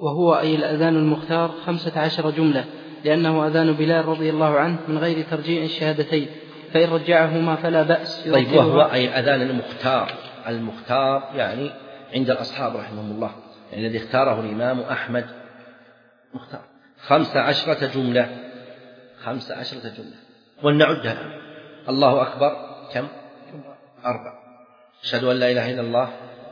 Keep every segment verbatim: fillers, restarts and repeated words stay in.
وهو أي الأذان المختار خمسة عشر جملة، لأنه أذان بلال رضي الله عنه من غير ترجيع الشهادتين، فإن رجعهما فلا بأس. طيب، وهو أي الأذان المختار. المختار يعني عند الأصحاب رحمهم الله، يعني الذي اختاره الإمام أحمد مختار. خمس عشرة جملة، خمس عشرة جملة، ولنعدها. الله أكبر كم؟ أربع. أشهد أن لا إله إلا الله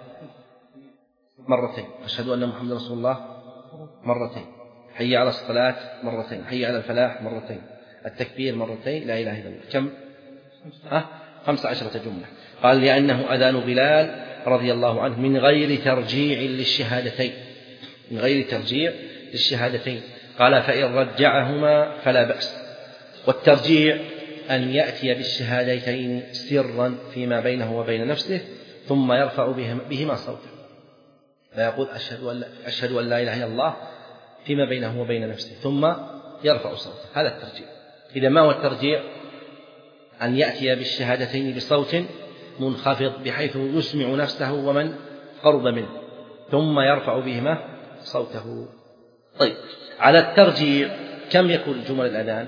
مرتين. أشهد أن محمد رسول الله مرتين. حي على الصلاة مرتين. حي على الفلاح مرتين. التكبير مرتين. لا إله إلا الله. كم؟ ها؟ خمس عشرة جملة. قال لأنه أذان بلال رضي الله عنه من غير ترجيع للشهادتين، من غير ترجيع للشهادتين. قال فإن رجعهما فلا بأس. والترجيع أن يأتي بالشهادتين سرا فيما بينه وبين نفسه، ثم يرفع بهما صوته، فيقول أشهد أن لا, أشهد أن لا إله إلا الله فيما بينه وبين نفسه، ثم يرفع صوته. هذا الترجيع. إذا ما هو الترجيع؟ أن يأتي بالشهادتين بصوت منخفض بحيث يسمع نفسه ومن قرب منه، ثم يرفع بهما صوته. طيب، على الترجيع كم يكون جمل الأذان؟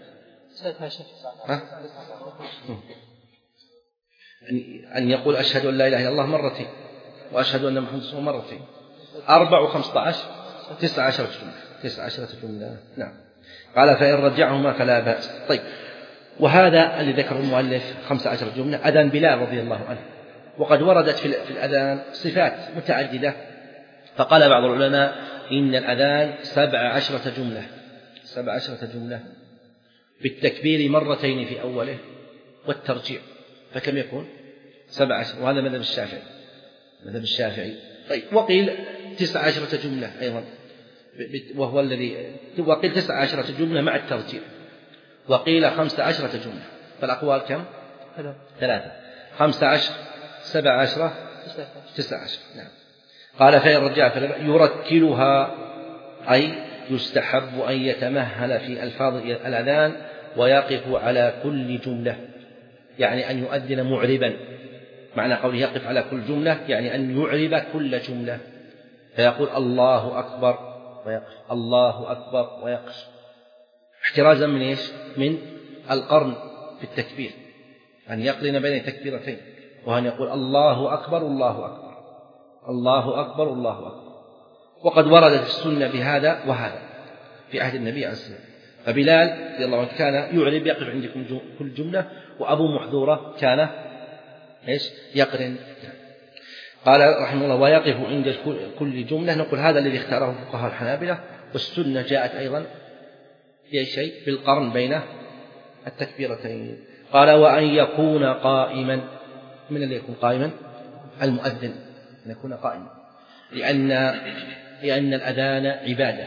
أن يقول أشهد أن لا إله إلا الله مرتين، وأشهد أن محمد رسول الله مرتين. أربع وخمسة عشر، تسعة عشرة جملة، تسعة عشرة جملة. نعم. قال فإن رجعهما فلا بأس. طيب، وهذا اللي ذكر المؤلف خمسة عشر جملة أذان بلال رضي الله عنه. وقد وردت في الأذان صفات متعددة، فقال بعض العلماء إن الأذان سبع عشرة جملة، سبع عشرة جملة بالتكبير مرتين في أوله والترجيع، فكم يكون؟ سبع عشر. وهذا مذهب الشافعي، مذهب الشافعي. طيب، وقيل تسع عشرة جملة أيضا، وهو الذي وقيل تسع عشرة جملة مع الترجيع، وقيل خمس عشرة جملة. فالأقوال كم؟ ثلاثة. خمس عشر، سبع عشرة، تسع عشر. نعم. قال فإن رجع فلا يرتلها، أي يستحب أن يتمهل في ألفاظ الأذان ويقف على كل جملة، يعني أن يؤذن معربا. معنى قوله يقف على كل جملة يعني أن يعرب كل جملة، فيقول الله أكبر ويقف، الله أكبر ويقف، احترازا من إيش؟ من القرن في التكبير، أن يقرن بين تكبيرتين، وأن يقول الله أكبر الله أكبر، الله أكبر الله أكبر. وقد وردت السنة بهذا وهذا في عهد النبي عليه الصلاة والسلام. فبلال رضي الله عنه كان يعرب يقف عند كل جملة، وأبو محذورة كان إيش؟ يقرن. قال رحمه الله ويقف عند كل جملة. نقول هذا الذي اختاره فقهاء الحنابلة، والسنة جاءت أيضا في شيء بالقرن بين التكبيرتين. قال وأن يكون قائما. من الذي يكون قائما؟ المؤذن، أن يكون قائما، لأن لأن الأذان عبادة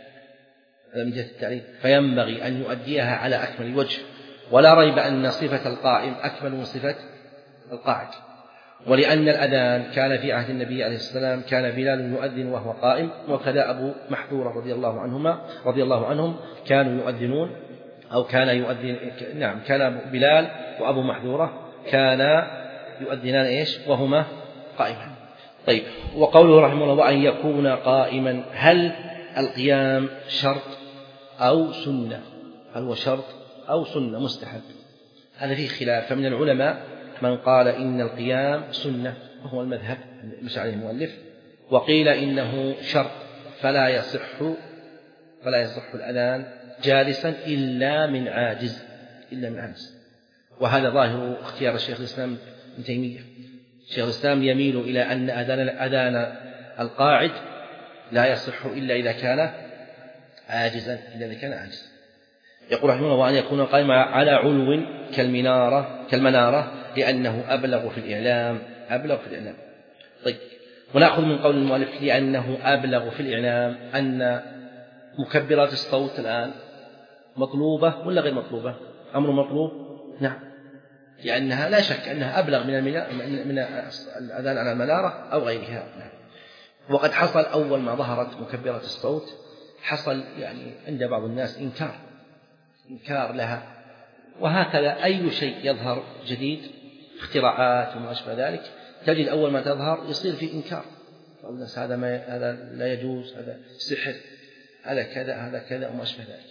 من جهة التعريف، فينبغي أن يؤديها على أكمل وجه، ولا ريب أن صفة القائم أكمل من صفة القاعد. ولأن الأذان كان في عهد النبي عليه الصلاة والسلام كان بلال يؤذن وهو قائم، وكذا أبو محذورة رضي الله عنهما رضي الله عنهم كانوا يؤذنون، أو كان يؤذن نعم كان بلال وأبو محذورة كانا يؤذنان إيش؟ وهما قائمان. طيب، وقوله رحمه الله وأن يكون قائما، هل القيام شرط أو سنة؟ هل هو شرط أو سنة مستحب؟ هذا فيه خلاف. فمن العلماء من قال إن القيام سنة، وهو المذهب مش عليه المؤلف، وقيل إنه شرط فلا يصح فلا يصح الأذان جالسا إلا من عاجز، إلا من عاجز. وهذا ظاهر اختيار الشيخ الإسلام ابن تيمية. الشيخ الإسلام يميل إلى أن أذان أذان القاعد لا يصح إلا إذا كان عاجزا، إلا إذا كان عاجز. يقول رحمه الله وأن يكون قائما على علو كالمنارة كالمنارة لأنه أبلغ في الإعلام، أبلغ في الإعلام. طيب، ونأخذ من قول المؤلف لأنه أبلغ في الإعلام أن مكبرات الصوت الآن مطلوبة ولا غير مطلوبة؟ أمر مطلوب، نعم، لأنها لا شك أنها أبلغ من من الأذان على المنارة أو غيرها. وقد حصل أول ما ظهرت مكبرات الصوت حصل يعني عند بعض الناس إنكار إنكار لها، وهكذا أي شيء يظهر جديد اختراعات وما أشبه ذلك تجد أول ما تظهر يصير في إنكار. الناس هذا ما هذا لا يجوز، هذا سحر، هذا كذا، هذا كذا وما أشبه ذلك.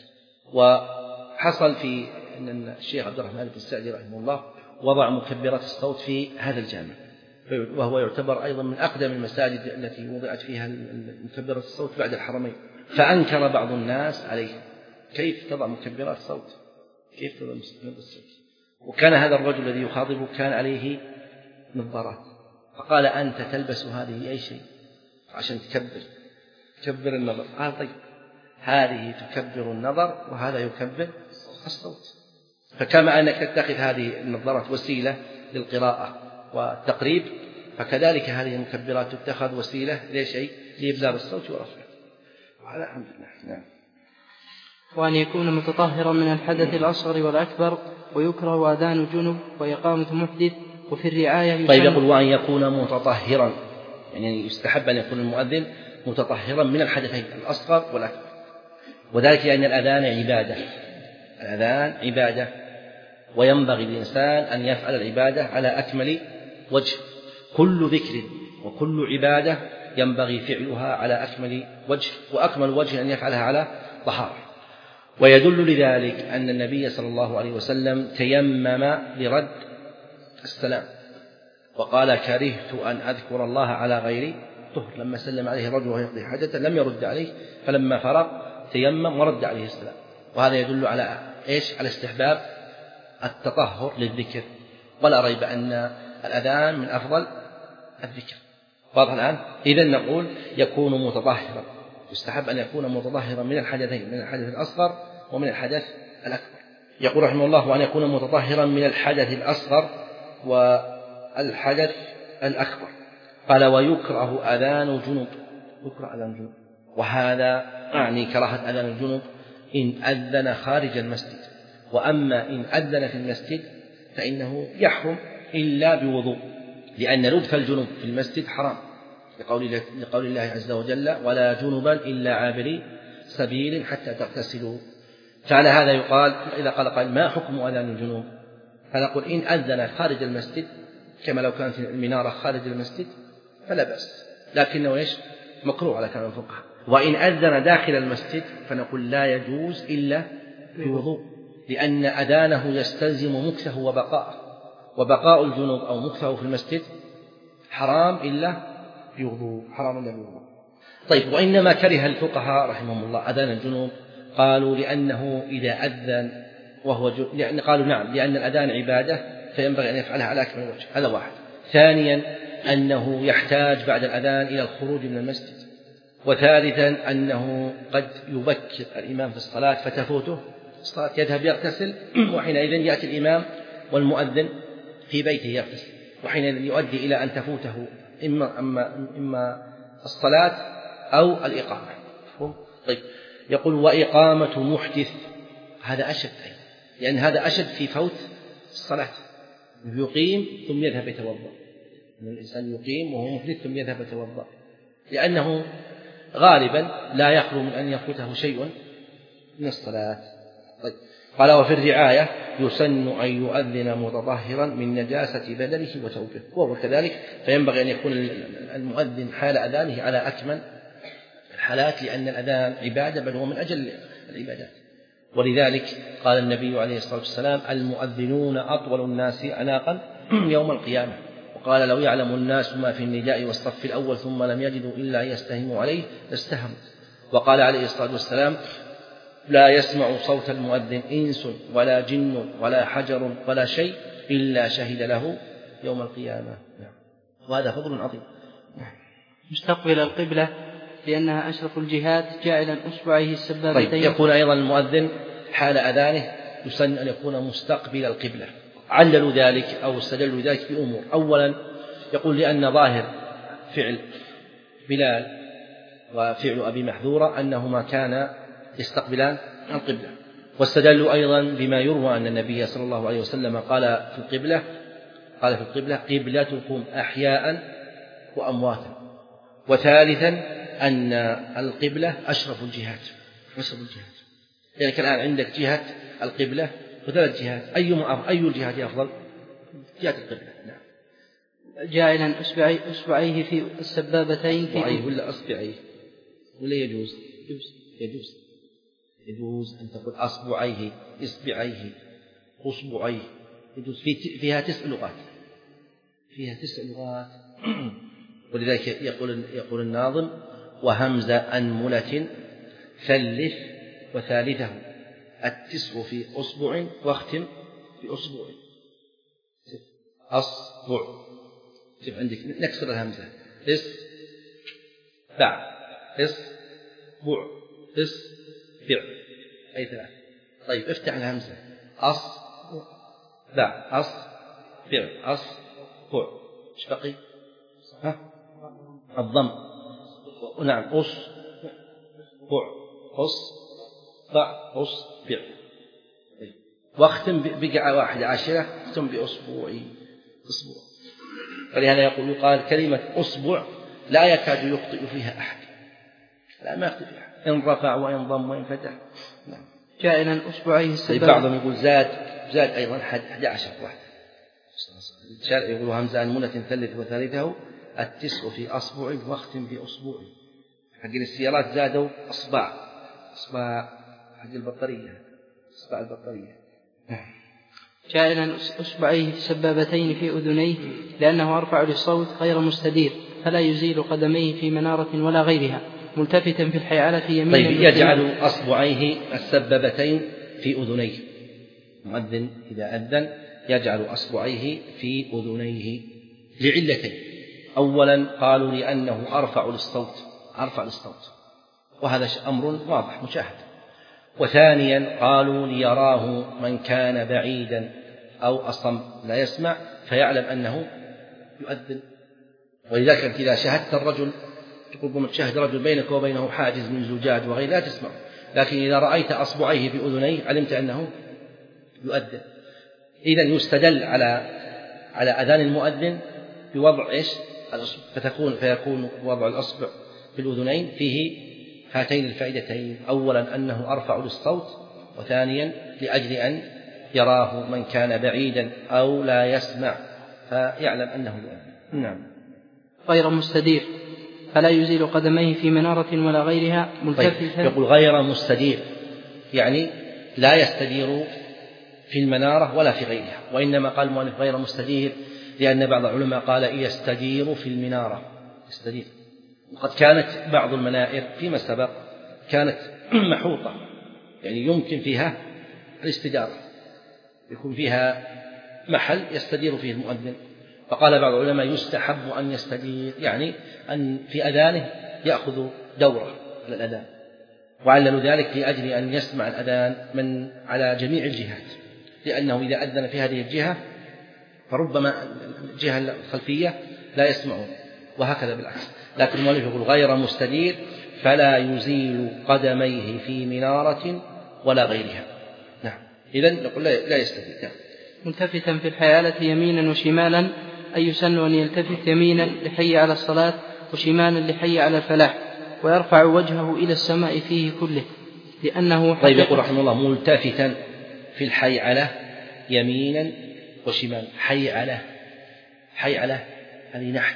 وحصل في أن الشيخ عبد الرحمن بن سعدي رحمه الله وضع مكبرات الصوت في هذا الجامع، وهو يعتبر أيضا من أقدم المساجد التي وضعت فيها مكبرات الصوت بعد الحرمين. فأنكر بعض الناس عليه، كيف تضع مكبرات صوت، كيف تضع مكبرات الصوت؟ وكان هذا الرجل الذي يخاطبه كان عليه نظارات، فقال أنت تلبس هذه أي شيء عشان تكبر تكبر النظر؟ قال طيب هذه تكبر النظر وهذا يكبر الصوت، فكما أنك تتخذ هذه النظارات وسيلة للقراءة والتقريب، فكذلك هذه المكبرات تتخذ وسيلة لشيء لإبلاغ الصوت ورفعه. وعلى الحمد لله. نعم. وأن يكون متطهرا من الحدث الأصغر والأكبر، ويكره أذان جنب وإقامة محدث. وفي الرعاية طيب يقول وأن يكون متطهرا، يعني يستحب أن يكون المؤذن متطهرا من الحدثين الأصغر والأكبر، وذلك لأن الأذان عبادة، الأذان عبادة، وينبغي للإنسان أن يفعل العبادة على أكمل وجه. كل ذكر وكل عبادة ينبغي فعلها على أكمل وجه، وأكمل وجه أن يفعلها على طهارة. ويدل لذلك أن النبي صلى الله عليه وسلم تيمم لرد السلام، وقال كرهت أن أذكر الله على غير طهر، لما سلم عليه الرجل وهو يقضي حاجته لم يرد عليه، فلما فرغ تيمم ورد عليه السلام. وهذا يدل على إيش؟ على استحباب التطهر للذكر، ولا ريب أن الأذان من أفضل الذكر. واضح الآن؟ إذن نقول يكون متطهرا، يستحب أن يكون متطهرا من الحدثين، من الحدث الأصغر ومن الحدث الأكبر. يقول رحمه الله وأن يكون متطهرا من الحدث الأصغر والحدث الأكبر. قال ويكره أذان جنب، يكره أذان جنب، وهذا أعني كراهة أذان الجنب إن أذن خارج المسجد، وأما إن أذن في المسجد فإنه يحرم إلا بوضوء، لأن لدف الجنب في المسجد حرام، لقول الله عز وجل ولا جنبا إلا عابري سبيل حتى تغتسلوا. فعلى هذا يقال إذا قال قال ما حكم أذان الجنوب، فنقول إن أذن خارج المسجد كما لو كانت المنارة خارج المسجد فلا بأس، لكنه إيش؟ مكروه على كلام الفقهاء. وإن أذن داخل المسجد فنقول لا يجوز إلا بوضوء، لأن أذانه يستلزم مكثه وبقاءه، وبقاء الجنوب أو مكثه في المسجد حرام إلا بوضوء، حرام إلا بوضوء. طيب وإنما كره الفقهاء رحمهم الله أذان الجنوب، قالوا لأنه إذا أذن وهو جو... لأن قالوا نعم لأن الأذان عبادة فينبغي أن يفعلها على أكمل وجه، هذا واحد. ثانيا أنه يحتاج بعد الأذان إلى الخروج من المسجد. وثالثا أنه قد يبكر الإمام في الصلاة فتفوته الصلاة، يذهب يغتسل وحينئذ يأتي الإمام والمؤذن في بيته يغتسل، وحينئذ يؤدي إلى أن تفوته إما, أما إما الصلاة أو الإقامة. طيب يقول وإقامة محدث، هذا أشد، لأن يعني هذا أشد في فوت الصلاة، يقيم ثم يذهب يتوضأ، الإنسان يقيم وهو محدث ثم يذهب يتوضأ، لأنه غالبا لا يخلو من أن يفوته شيء من الصلاة. طيب قال وفي الرعاية يسن أن يؤذن متطهرا من نجاسة بدنه وثوبه، وهو كذلك، فينبغي أن يكون المؤذن حال أذانه على أكمل الحالات، لأن الأذان عبادة بل هو من أجل العبادات. ولذلك قال النبي عليه الصلاة والسلام المؤذنون أطول الناس أعناقا يوم القيامة، وقال لو يعلم الناس ما في النداء والصف الأول ثم لم يجدوا إلا يستهموا عليه لاستهموا. وقال عليه الصلاة والسلام لا يسمع صوت المؤذن إنس ولا جن ولا حجر ولا شيء إلا شهد له يوم القيامة. وهذا فضل عظيم. مستقبل القبلة لأنها أشرف الجهات جاعلا أصبعيه السبابتين. طيب يقول أيضا المؤذن حال أذانه يسن أن يكون مستقبل القبلة. عللوا ذلك أو استدلوا ذلك بأمور. أولا يقول لأن ظاهر فعل بلال وفعل أبي محذورة أنهما كانا يستقبلان القبلة، واستدلوا أيضا بما يروى أن النبي صلى الله عليه وسلم قال في القبلة قال في القبلة قبلتكم أحياء وأمواتا. وثالثا أن القبلة أشرف الجهات، أشرف الجهات، يعني الآن عندك جهة القبلة وثلاث جهات، أي أي الجهات أفضل؟ جهة القبلة. نعم. جاعلا أصبعي أصبعيه في السبابتين في أصبعيه ولا أصبعيه ولا يجوز؟ يجوز يجوز يجوز أن تقول أصبعيه إصبعيه أصبعيه يجوز. فيها تسع لغات فيها تسع لغات ولذلك يقول يقول الناظم: وهمز أنملة ثلث وثالثه التسع في أصبع واختم بأصبع. أصبع شوف عندك نكسر الهمزة إص بع إص بع إص بع أي ثلاث. طيب افتح الهمزة أص بع أص بع أص بع إيش بقي؟ ها الضم. نعم أص بع أص بع أص بع. واختم بقعة واحدة عاشرة اختم بأصبعي أصبع. فلهذا يقول يقال كلمة أصبع لا يكاد يخطئ فيها أحد لا ما يخطئ فيها أحد إن رفع وإن ضم وإن فتح. نعم. جائلا أصبعيه السبابة. بعضهم يقول زاد زاد أيضا أحد عشر واحد. الشارع يقول همزة أنملة ثلث وثالثه التسع في أصبع واختم بأصبع. حق السيارات زادوا أصبع أصبع حق البطارية أصبع البطارية. جائلا أصبعيه السبابتين في أذنيه لأنه أرفع للصوت غير مستدير فلا يزيل قدميه في منارة ولا غيرها ملتفتا في الحيعلة يمينا. طيب يجعل أصبعيه السبابتين في أذنيه. مؤذن إذا أذن يجعل أصبعيه في أذنيه لعلتين: أولا قالوا لأنه أرفع للصوت أرفع للصوت وهذا أمر واضح مشاهد. وثانيا قالوا ليراه من كان بعيدا أو أصم لا يسمع فيعلم أنه يؤذن. ولذلك إذا شاهدت الرجل تقول تشاهد رجل بينك وبينه حاجز من زجاج وغير لا تسمع، لكن إذا رأيت أصبعيه في أذنيه علمت أنه يؤذن. إذن يستدل على على أذان المؤذن بوضع إيش؟ فتكون فيكون وضع الأصبع في الأذنين فيه هاتين الفائدتين: أولا أنه أرفع للصوت، وثانيا لأجل أن يراه من كان بعيدا أو لا يسمع فيعلم أنه يؤذن. نعم. غير مستدير فلا يزيل قدميه في منارة ولا غيرها ملتفتا. طيب يقول غير مستدير يعني لا يستدير في المنارة ولا في غيرها، وإنما قال المؤلف غير مستدير لأن بعض العلماء قال يستدير في المنارة يستدير. وقد كانت بعض المنائر فيما سبق كانت محوطة يعني يمكن فيها الاستدارة يكون فيها محل يستدير فيه المؤذن، فقال بعض العلماء يستحب أن يستدير يعني أن في أذانه يأخذ دورة على الأذان، وعلل ذلك لأجل أن يسمع الأذان من على جميع الجهات، لأنه إذا أذن في هذه الجهة فربما الجهة الخلفية لا يسمعون وهكذا بالعكس. لكن المؤلف يقول غير مستدير فلا يزيل قدميه في منارة ولا غيرها. نعم. إذن نقول لا يستدير. نعم. ملتفتا في الحيالة يمينا وشمالا أي يسن أن يلتفت يمينا لحي على الصلاة وشمالا لحي على الفلاح ويرفع وجهه إلى السماء فيه كله لأنه طيب يقول رحمه الله ملتفتا في الحي على يمينا وشمالا. حي على حي على هذه نحت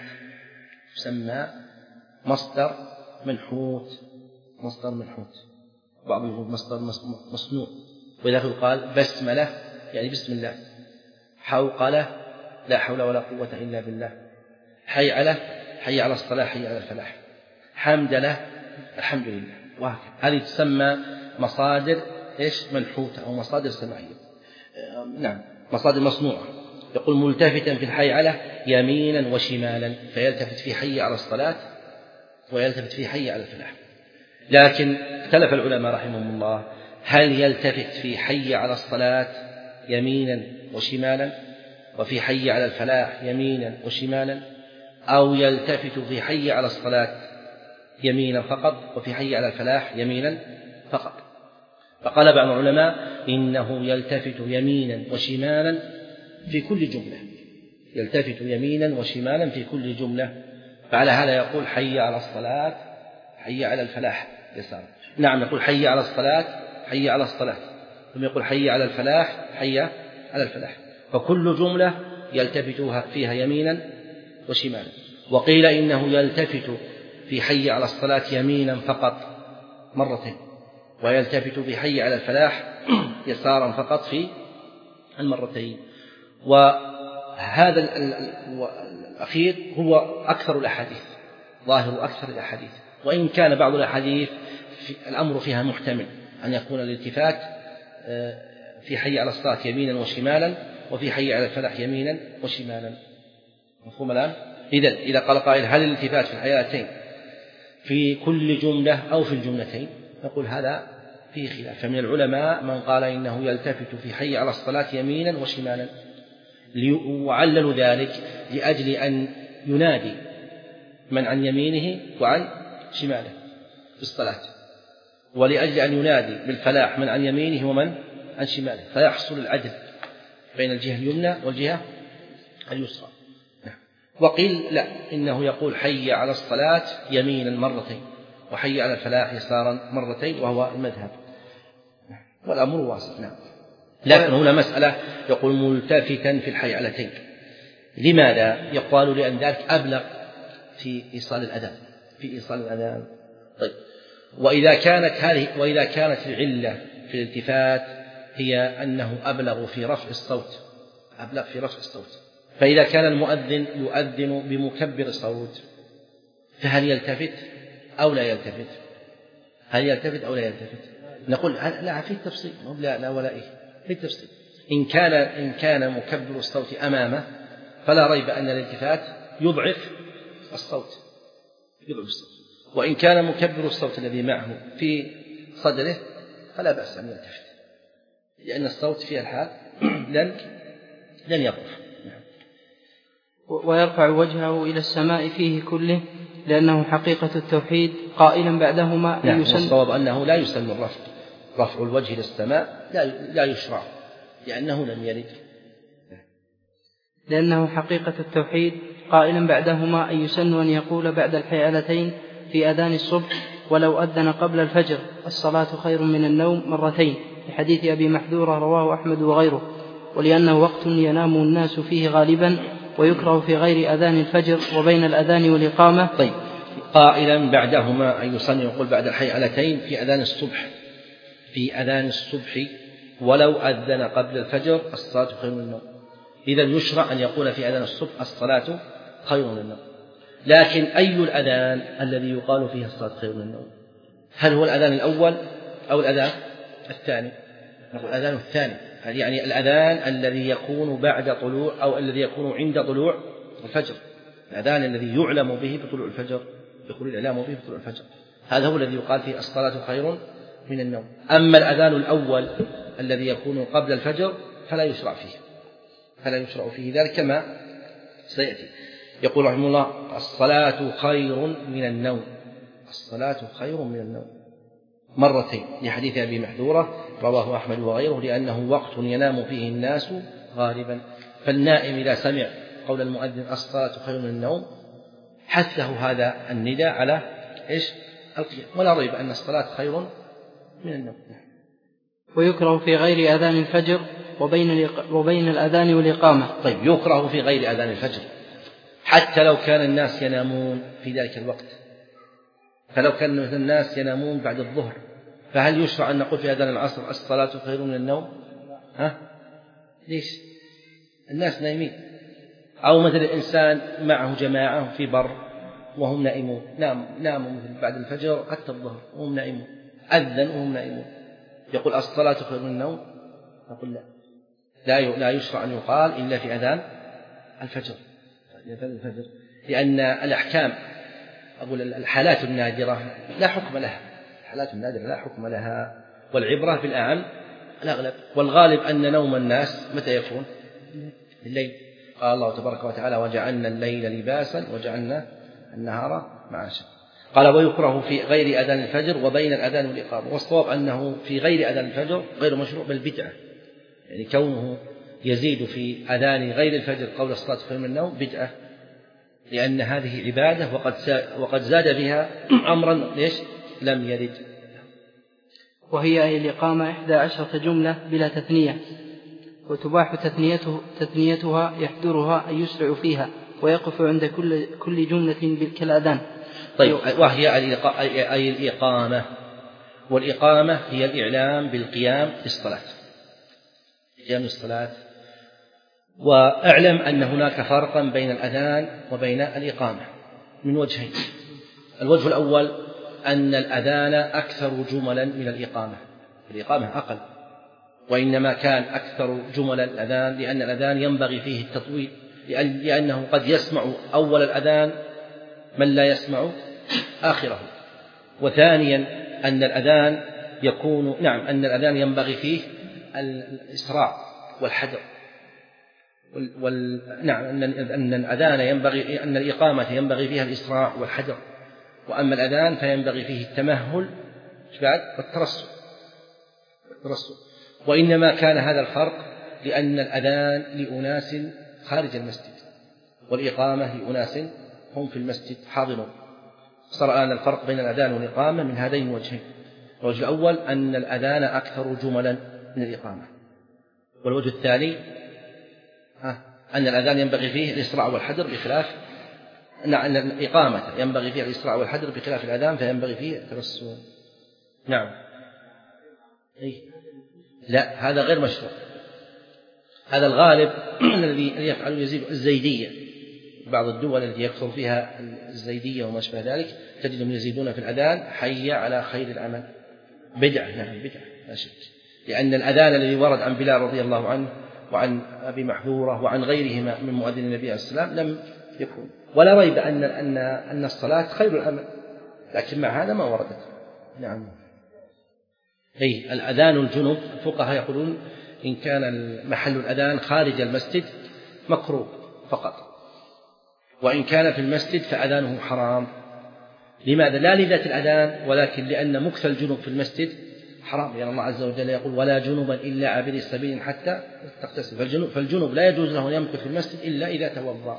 يسمى مصدر منحوت مصدر منحوت بعضهم يقول مصدر مصنوع، ولذلك قال بسملة يعني بسم الله، حوقلة لا حول ولا قوة إلا بالله، حي على حي على الصلاة حي على الفلاح، حمدلة الحمد لله، وهكذا. هذه تسمى مصادر إيش منحوتة أو مصادر سمعية. نعم مصادر مصنوعة. يقول ملتفتا في الحي على يمينا وشمالا فيلتفت في حي على الصلاة ويلتفت في حي على الفلاح. لكن اختلف العلماء رحمهم الله هل يلتفت في حي على الصلاة يمينا وشمالا وفي حي على الفلاح يمينا وشمالا، أو يلتفت في حي على الصلاة يمينا فقط وفي حي على الفلاح يمينا فقط. فقال بعض العلماء إنه يلتفت يمينا وشمالا في كل جملة، يلتفت يمينا وشمالا في كل جملة. فعلى هذا يقول حي على الصلاة حي على الفلاح يسار. نعم يقول حي على الصلاة حي على الصلاة، ثم يقول حي على الفلاح حي على الفلاح. فكل جملة يلتفت فيها يمينا وشمالا. وقيل إنه يلتفت في حي على الصلاة يمينا فقط مرتين، ويلتفت في حي على الفلاح يسارا فقط في المرتين. وهذا الأخير هو أكثر الأحاديث، ظاهر أكثر الأحاديث، وإن كان بعض الأحاديث في الأمر فيها محتمل أن يكون الالتفات في حي على الصلاة يمينا وشمالا، وفي حي على الفلاح يمينا وشمالا. مفهوم الآن؟ إذا إذا قال قائل هل الالتفات في الحياتين في كل جملة أو في الجملتين؟ نقول هذا فيه خلاف. فمن العلماء من قال إنه يلتفت في حي على الصلاة يمينا وشمالا، وعلل ذلك لأجل أن ينادي من عن يمينه وعن شماله في الصلاة، ولأجل أن ينادي بالفلاح من عن يمينه ومن عن شماله، فيحصل العدل بين الجهة اليمنى والجهة اليسرى. وقيل لا، إنه يقول حي على الصلاة يمينا مرتين، وحي على الفلاح يسارا مرتين، وهو المذهب، والأمر واسع. نعم. لكن هنا مسألة، يقول ملتفتا في الحيعلتين. لماذا؟ يقال لأن ذلك أبلغ في إيصال الأذان، في إيصال الأذان. طيب، وإذا كانت هذه وإذا كانت العلة في الالتفات هي أنه أبلغ في رفع الصوت، أبلغ في رفع الصوت، فإذا كان المؤذن يؤذن بمكبر الصوت فهل يلتفت أو لا يلتفت؟ هل يلتفت أو لا يلتفت؟ نقول لا، في التفصيل، لا لا ولا إيه، في التفصيل. إن كان إن كان مكبر الصوت أمامه فلا ريب أن الالتفات يضعف الصوت، يضعف الصوت. وإن كان مكبر الصوت الذي معه في صدره فلا بأس أن يلتفت، لأن الصوت في الحال لن لن يضعف. ويرفع وجهه إلى السماء فيه كله، لأنه حقيقة التوحيد، قائلا بعدهما نعم. والصواب أنه لا يسن الرفع، رفع الوجه إلى السماء لا لا يشرع، لأنه لم يرد. لأنه حقيقة التوحيد، قائلا بعدهما أن يسن أن يقول بعد الحيالتين في أذان الصبح ولو أذن قبل الفجر الصلاة خير من النوم مرتين، لحديث أبي محذورة رواه أحمد وغيره، ولأنه وقت ينام الناس فيه غالبا، ويكره في غير أذان الفجر وبين الأذان والإقامة. طيب، قائلا بعدهما أن يصلي يقول بعد الحيعلتين في أذان الصبح، في أذان الصبح ولو أذن قبل الفجر الصلاة خير من النوم. إذا يشرع أن يقول في أذان الصبح الصلاة خير من النوم. لكن أي الأذان الذي يقال فيه الصلاة خير من النوم؟ هل هو الأذان الأول أو الأذان الثاني؟ نقول الأذان الثاني، يعني الأذان الذي يكون بعد طلوع أو الذي يكون عند طلوع الفجر، الأذان الذي يعلم به بطلوع الفجر، يقول الإعلام به بطلوع الفجر، هذا هو الذي يقال فيه الصلاة خير من النوم. أما الأذان الأول الذي يكون قبل الفجر فلا يشرع فيه، فلا يشرع فيه ذلك كما سيأتي. يقول رحمه الله الصلاة خير من النوم، الصلاة خير من النوم مرتين، لحديث أبي محذورة رواه أحمد وغيره، لأنه وقت ينام فيه الناس غالبا. فالنائم إذا سمع قول المؤذن الصلاة خير من النوم حثه هذا النداء على إيش؟ القيام، ولا ريب أن الصلاة خير من النوم. ويكره في غير أذان الفجر وبين وبين الأذان والإقامة. طيب، يكره في غير أذان الفجر حتى لو كان الناس ينامون في ذلك الوقت، فلو كان الناس ينامون بعد الظهر فهل يشرع أن نقول في أذان العصر الصلاة خير من النوم؟ ها؟ ليش؟ الناس نايمين. أو مثل الإنسان معه جماعة في بر وهم نائمون، نام ناموا مثل بعد الفجر حتى الظهر وهم نائمون، أذن وهم نائمون، يقول الصلاة خير من النوم؟ نقول لا، لا لا يشرع أن يقال إلا في أذان الفجر، الفجر، لأن الأحكام أقول الحالات النادرة لا حكم لها، الحالات النادرة لا حكم لها، والعبرة بالأعم الأغلب، والغالب أن نوم الناس متى يكون؟ الليل. قال الله تبارك وتعالى وجعلنا الليل لباسا وجعلنا النهار معاشا. قال ويكره في غير أذان الفجر وبين الأذان والإقامة، والصواب أنه في غير أذان الفجر غير مشروع بل بدعة، يعني كونه يزيد في أذان غير الفجر قول الصلاة خير من النوم بدعة، لأن هذه عبادة وقد وقد زاد بها أمرا ليش لم يرد. وهي أي الإقامة إحدى عشرة جملة بلا تثنية، وتباح تثنيته تثنيتها يحضرها أن يسرع فيها، ويقف عند كل, كل جملة كالأذان. طيب، وهي أي الإقامة، والإقامة هي الإعلام بالقيام للصلاة، قيام الصلاة. وأعلم أن هناك فرقا بين الأذان وبين الإقامة من وجهين. الوجه الأول أن الأذان أكثر جملا من الإقامة، الإقامة أقل، وإنما كان أكثر جملا الأذان لأن الأذان ينبغي فيه التطويل، لأنه قد يسمع أول الأذان من لا يسمع آخره. وثانيا أن الأذان يكون نعم أن الأذان ينبغي فيه الإسراع والحذر، وال... نعم أن أن الأذان ينبغي أن الإقامة ينبغي فيها الإسراع والحذر، وأما الأذان فينبغي فيه التمهل والترصد والترصد. وإنما كان هذا الفرق لأن الأذان لأناس خارج المسجد، والإقامة لأناس هم في المسجد حاضرون. صار الآن الفرق بين الأذان والإقامة من هذين الوجهين. الوجه الأول أن الأذان أكثر جملا من الإقامة، والوجه الثاني أن الأذان ينبغي فيه الإسراع والحذر بخلاف أن الإقامة ينبغي فيها الإسراع والحذر بخلاف الأذان فينبغي فيه الترصد. نعم. إيه؟ لا، هذا غير مشروع، هذا الغالب الذي يفعل يزيد الزيدية. بعض الدول التي يكثر فيها الزيدية وما شابه ذلك تجدهم يزيدون في الأذان حي على خير العمل. بدعة، نعم بدعة لا شك، لأن الأذان الذي ورد عن بلال رضي الله عنه وعن أبي محذورة وعن غيرهما من مؤذن النبي عليه السلام لم يكن، ولا ريب أن أن أن الصلاة خير العمل، لكن مع هذا ما وردت. نعم. أي الأذان الجنب الفقهاء يقولون إن كان محل الأذان خارج المسجد مكروه فقط، وإن كان في المسجد فأذانه حرام. لماذا؟ لا لذات الأذان، ولكن لأن مكث الجنب في المسجد حرام، لأن يعني الله عز وجل يقول ولا جنبا إلا عابري السبيل حتى تغتسل. فالجنب, فالجنب لا يجوز له أن يمكث في المسجد إلا إذا توضأ.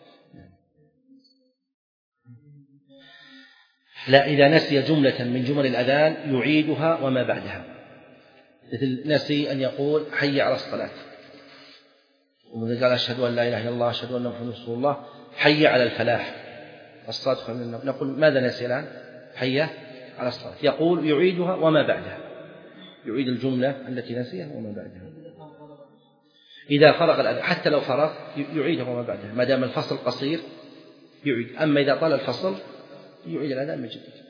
لا، إذا نسي جملة من جمل الأذان يعيدها وما بعدها، مثل نسي أن يقول حي على الصلاة، ومن قال أشهد أن لا إله إلا الله أشهد أن محمدا رسول الله، حي على الفلاح الصلاة خير من النوم، نقول ماذا نسي الآن؟ حي على الصلاة. يقول يعيدها وما بعدها، يعيد الجملة التي نسيها وما بعدها. إذا فرغ الأذان حتى لو فرغ يعيدها وما بعدها، ما دام الفصل قصير يعيد. أما إذا طال الفصل يعيد الأذان من جديد.